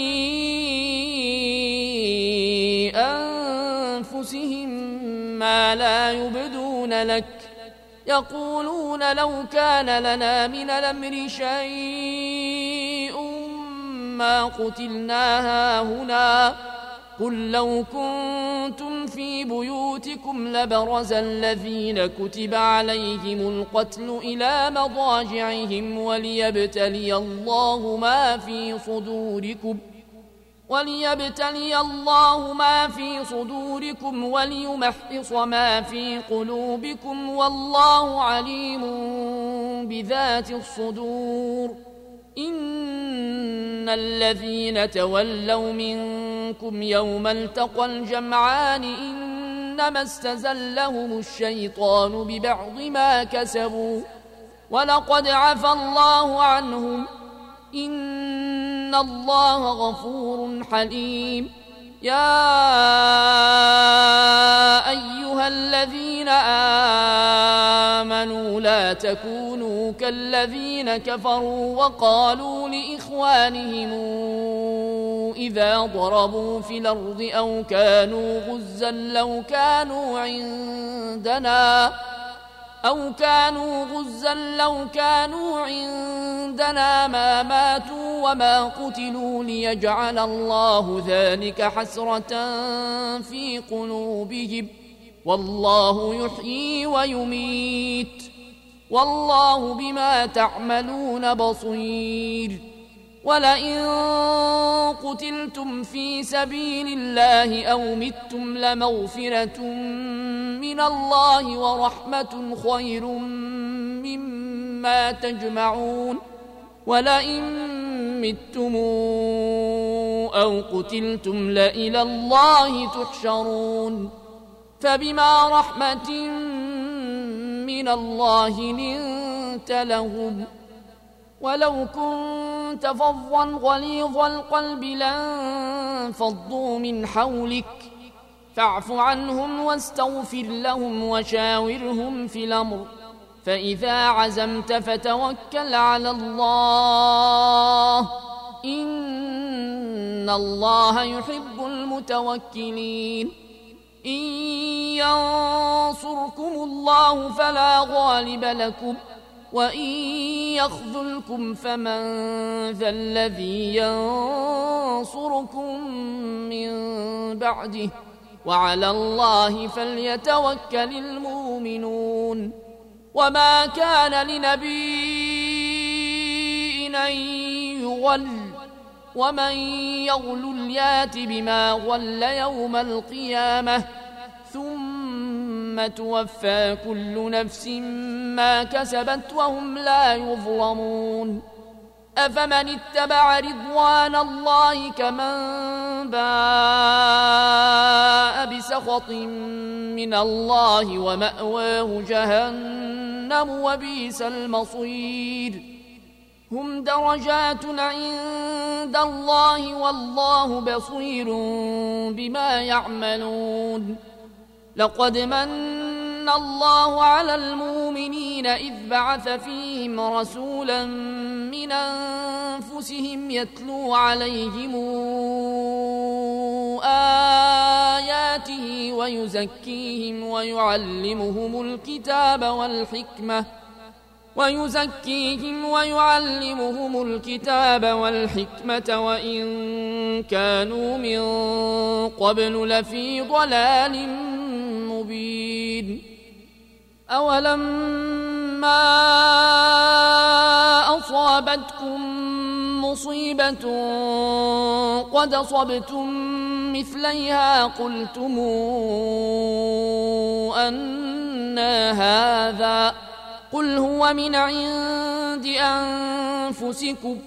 أنفسهم ما لا يبدون لك يقولون لو كان لنا من الأمر شيء ما قتلنا هاهنا قل لو كنتم في بيوتكم لبرز الذين كتب عليهم القتل إلى مضاجعهم وليبتلي الله ما في صدوركم وليبتلي الله ما في صدوركم وليمحص ما في قلوبكم والله عليم بذات الصدور إن الذين تولوا منكم يوم التقى الجمعان إنما استزلهم الشيطان ببعض ما كسبوا ولقد عفى الله عنهم إن الله غفور حليم يا أيها الذين آمنوا لا تكونوا كالذين كفروا وقالوا لإخوانهم إذا ضربوا في الأرض أو كانوا غزا لو كانوا عندنا أو كانوا غزا لو كانوا عندنا ما ماتوا وما قتلوا ليجعل الله ذلك حسرة في قلوبهم والله يحيي ويميت والله بما تعملون بصير ولئن قتلتم في سبيل الله أو متم لمغفرة من الله ورحمة خير مما تجمعون ولئن متم أو قتلتم لإلى الله تحشرون فبما رحمة من الله لنت لهم ولو كنت فظا غليظ القلب لانفضوا من حولك فاعف عنهم واستغفر لهم وشاورهم في الأمر فإذا عزمت فتوكل على الله إن الله يحب المتوكلين إن ينصركم الله فلا غالب لكم وإن يخذلكم فمن ذا الذي ينصركم من بعده وعلى الله فليتوكل المؤمنون وما كان لنبي أن يغل ومن يغل يات بما غل يوم القيامة ثم توفى كل نفس ما كسبت وهم لا يظلمون أفمن اتبع رضوان الله كمن باء بسخط من الله ومأواه جهنم وبئس المصير هم درجات عند الله والله بصير بما يعملون لقد من الله على المؤمنين إذ بعث فيهم رسولا من أنفسهم يتلو عليهم آياته ويزكيهم ويعلمهم الكتاب والحكمة ويزكيهم ويعلمهم الكتاب والحكمة وإن كانوا من قبل لفي ضلال مبين. أولما أصابتكم مصيبة قد أصبتم مثليها قلتم أنى هذا قل هو من عند أنفسكم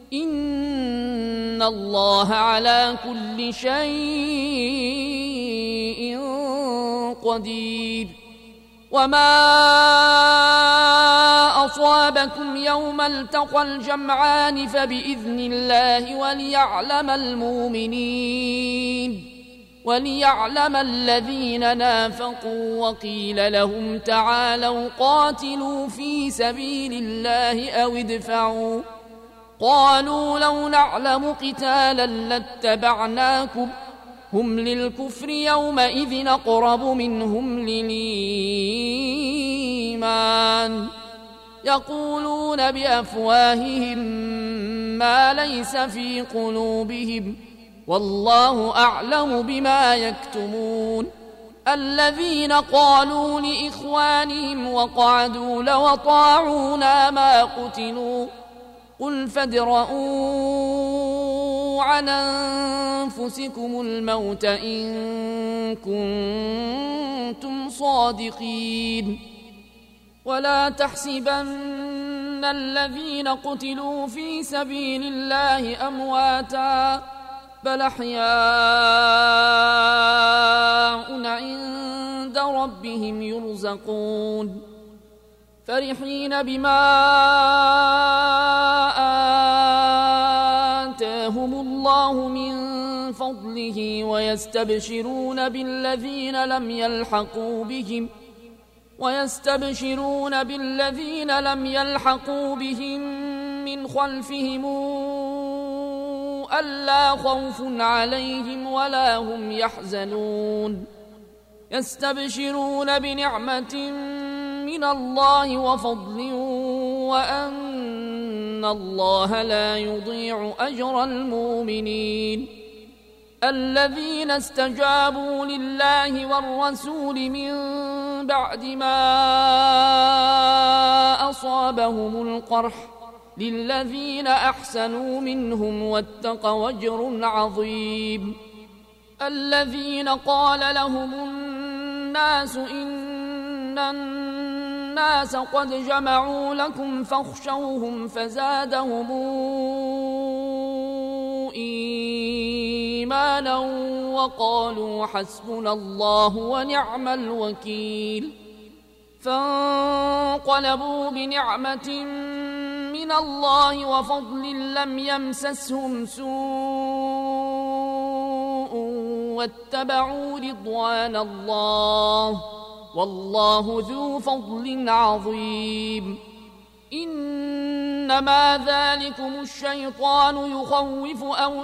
إن الله على كل شيء قدير. وما أصابكم يوم التقى الجمعان فبإذن الله وليعلم المؤمنين وليعلم الذين نافقوا. وقيل لهم تعالوا قاتلوا في سبيل الله أو ادفعوا قالوا لو نعلم قتالا لاتبعناكم هم للكفر يومئذ أقرب منهم للإيمان يقولون بأفواههم ما ليس في قلوبهم والله أعلم بما يكتمون. الذين قالوا لإخوانهم وقعدوا لو طاعونا ما قتلوا قل فادرءوا عن أنفسكم الموت إن كنتم صادقين. ولا تحسبن الذين قتلوا في سبيل الله أمواتا بل أحياء عند ربهم يرزقون فرحين بما آتاهم الله من فضله ويستبشرون بالذين لم يلحقوا بهم ويستبشرون بالذين لم يلحقوا بهم من خلفهم ألا خوف عليهم ولا هم يحزنون يستبشرون بنعمة من الله وفضل وأن الله لا يضيع أجر المؤمنين. الذين استجابوا لله والرسول من بعد ما أصابهم القرح للذين أحسنوا منهم واتقوا أجر عظيم. الذين قال لهم الناس إن الناس قد جمعوا لكم فاخشوهم فزادهم إيمانا وقالوا حسبنا الله ونعم الوكيل. فانقلبوا بنعمة من الله وفضل لم يمسسهم سوء واتبعوا رضوان الله والله ذو فضل عظيم. إنما ذلكم الشيطان يخوف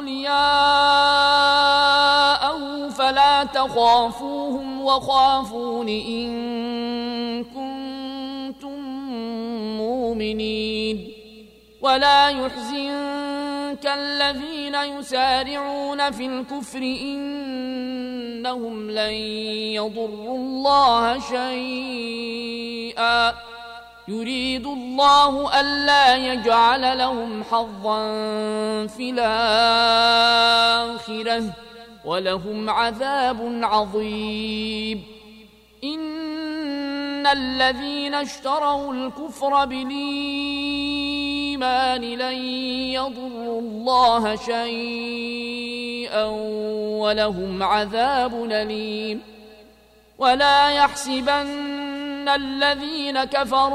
أولياءه فلا تخافوهم وخافون إن كنتم مؤمنين. ولا يحزنك الذين يسارعون في الكفر إنهم لن يضروا الله شيئا يريد الله ألا يجعل لهم حظا في الآخرة ولهم عذاب عظيم. إن الذين اشتروا الكفر بالإيمان لن يضروا الله شيئا ولهم عذاب أليم. ولا يحسبن الذين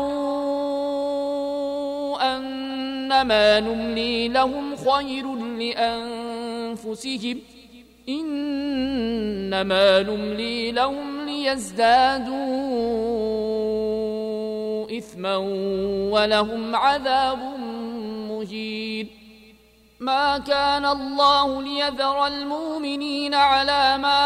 كفروا أنما نملي لهم خير لأنفسهم إنما نملي لهم ليزدادوا إثما ولهم عذاب مهين. ما كان الله ليذر المؤمنين على ما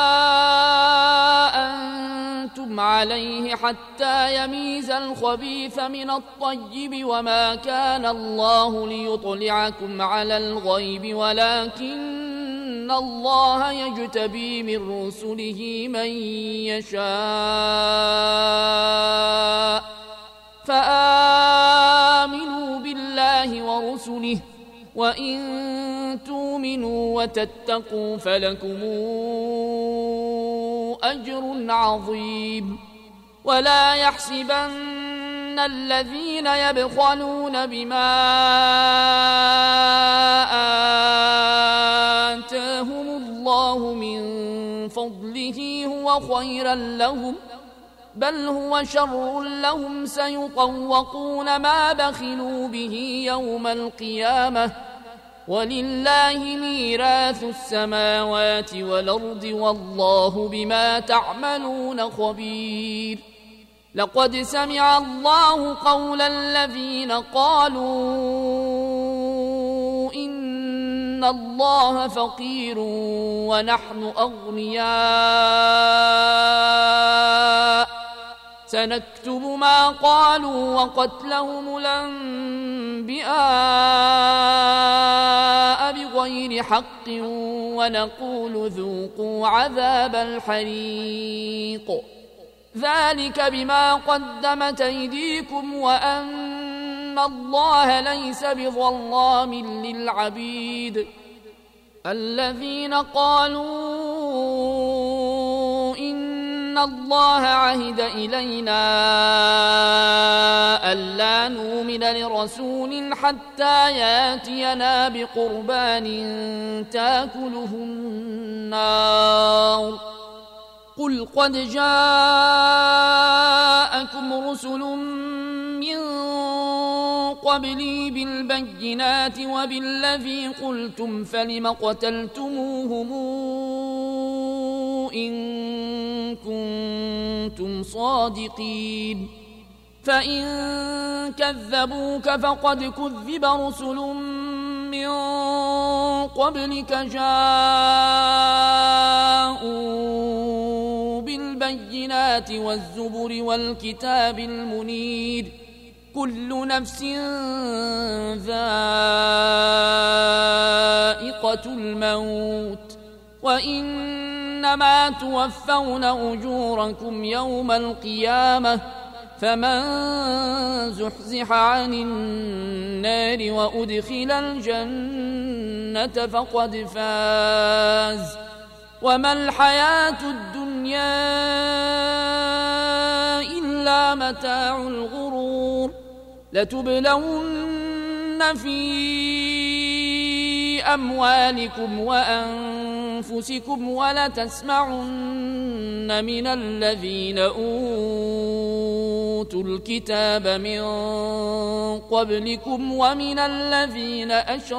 أنتم عليه حتى يميز الخبيث من الطيب، وما كان الله ليطلعكم على الغيب ولكن الله يجتبي من رسله من يشاء، فآمنوا بالله ورسله، وإن تؤمنوا وتتقوا فلكم أجر عظيم. ولا يحسبن الذين يبخلون بما آتاهم الله من فضله هو خيرا لهم، بل هو شر لهم، سيطوقون ما بخلوا به يوم القيامة، ولله ميراث السماوات والأرض والله بما تعملون خبير. لقد سمع الله قول الذين قالوا إن الله فقير ونحن أغنياء، سنكتب ما قالوا وقتلهم الأنبياء بغير حق ونقول ذوقوا عذاب الحريق، ذلك بما قدمت أيديكم وأن الله ليس بظلام للعبيد. الذين قالوا إن الله عهد إلينا ألا نؤمن لرسول حتى ياتينا بقربان تاكله النار، قل قد جاءكم رسل من قبلي بالبينات وبالذي قلتم فلم قتلتموهم إن كنتم صادقين، فإن كذبوك فقد كذب رسل من قبلك جاءوا بالبينات والزبر والكتاب المنير، كل نفس ذائقة الموت، وإنما توفون أجوركم يوم القيامة، فمن زحزح عن النار وأدخل الجنة فقد فاز، وما الحياة الدنيا إلا متاع الغرور. لتبلون في أموالكم وأنفسكم ولتسمعن من الذين أوتوا الكتاب من قبلكم ومن الذين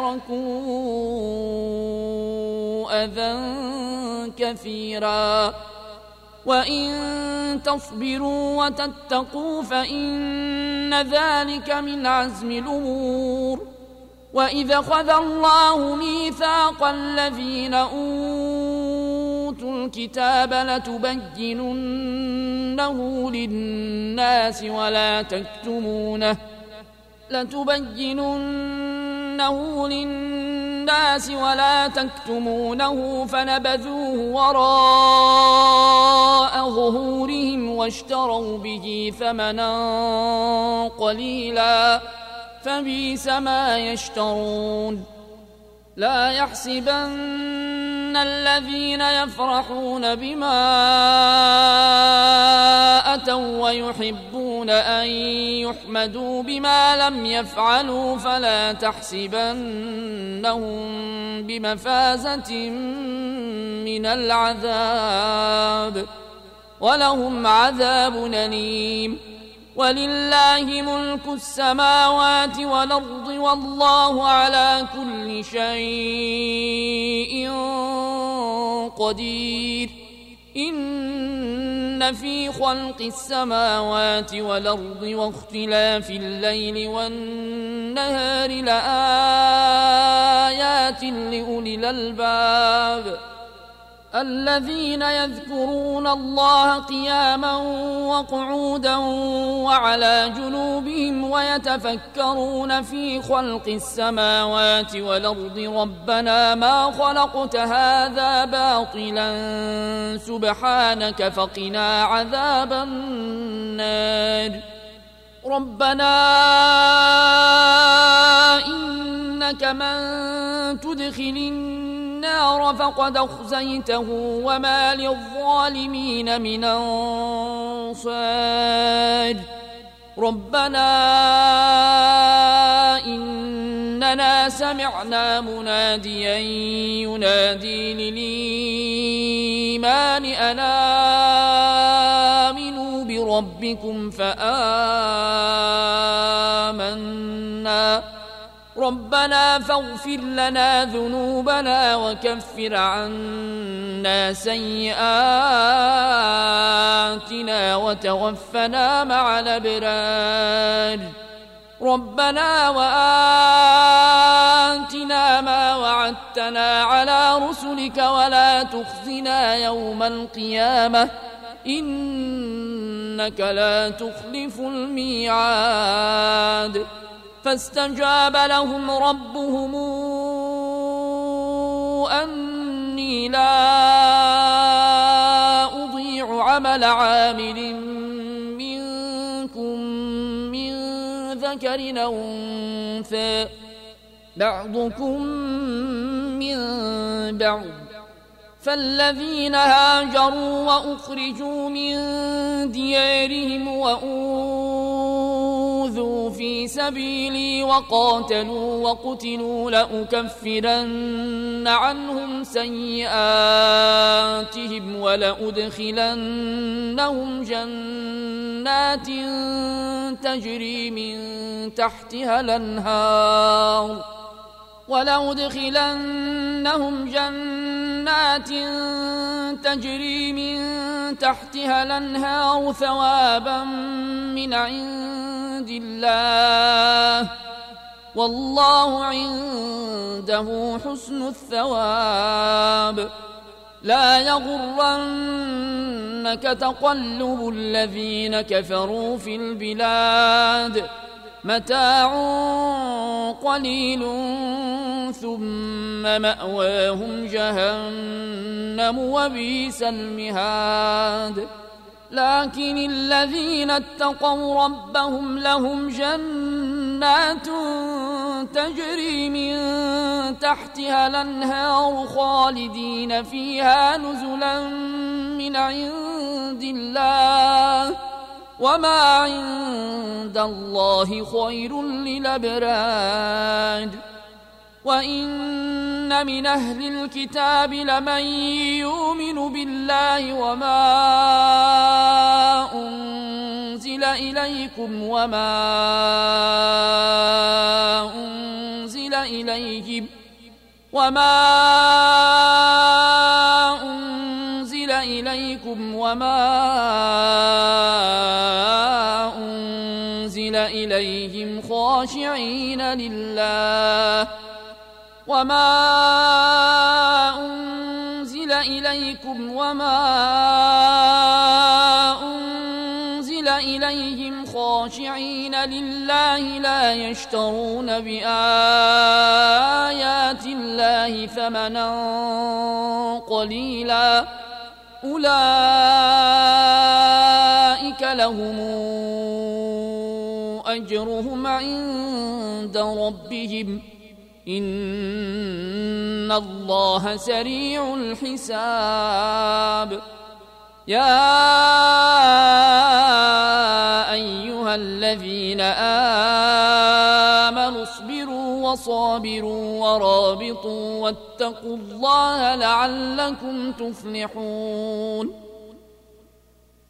أشركوا أذى كثيرا، وإن تصبروا وتتقوا فإن ذلك من عزم الأمور. وإذا خذ الله ميثاق الذين أوتوا الكتاب لتبيننه للناس ولا تكتمونه لتبيننه للناس ولا تكتمونه فنبذوه وراء ظهورهم واشتروا به ثمنا قليلا فبئس ما يشترون. لا يحسبن الذين يفرحون بما أتوا ويحبون أن يحمدوا بما لم يفعلوا فلا تحسبنهم بمفازة من العذاب ولهم عذاب أليم. ولله ملك السماوات والأرض والله على كل شيء قدير. إن إن في خلق السماوات والأرض واختلاف الليل والنهار لآيات لأولي الألباب الذين يذكرون الله قياما وقعودا وعلى جنوبهم ويتفكرون في خلق السماوات والأرض ربنا ما خلقت هذا باطلا سبحانك فقنا عذاب النار ربنا إنك من تدخل النار فقد أخزيته وما للظالمين من أنصار ربنا إننا سمعنا مناديا ينادي للإيمان أن آمنوا بربكم فآمنا ربنا فاغفر لنا ذنوبنا وكفر عنا سيئاتنا وتوفنا مع الأبرار ربنا وآتنا ما وعدتنا على رسلك ولا تخزنا يوم القيامة إنك لا تخلف الميعاد فاستجاب لهم ربهم أني لا أضيع عمل عامل منكم من ذكر أو أنثى بعضكم من بعض فالذين هاجروا وأخرجوا من ديارهم وأوذوا في سبيلي وقاتلوا وقتلوا لأكفرن عنهم سيئاتهم ولأدخلنهم جنات تجري من تحتها الأنهار ولأدخلنهم جنات تجري من تحتها الأنهار ثوابا من عند الله والله عنده حسن الثواب لا يغرنك تقلب الذين كفروا في البلاد متاع قليل ثم مأواهم جهنم وبئس المهاد لكن الذين اتقوا ربهم لهم جنات تجري من تحتها الأنهار خالدين فيها نزلا من عند الله وما عند الله خير للأبرار وإن من أهل الكتاب لمن يؤمن بالله وما أنزل إليكم وما أنزل إليهم وما أنزل إليكم وما أنزل إليهم خاشعين لله وما أنزل إليكم وما أنزل إليهم خاشعين لله لا يشترون بآيات الله ثمنا قليلا أولئك لهم أجرهم عند ربهم إن الله سريع الحساب يا أيها الذين آمنوا اصبروا وصابروا ورابطوا واتقوا الله لعلكم تفلحون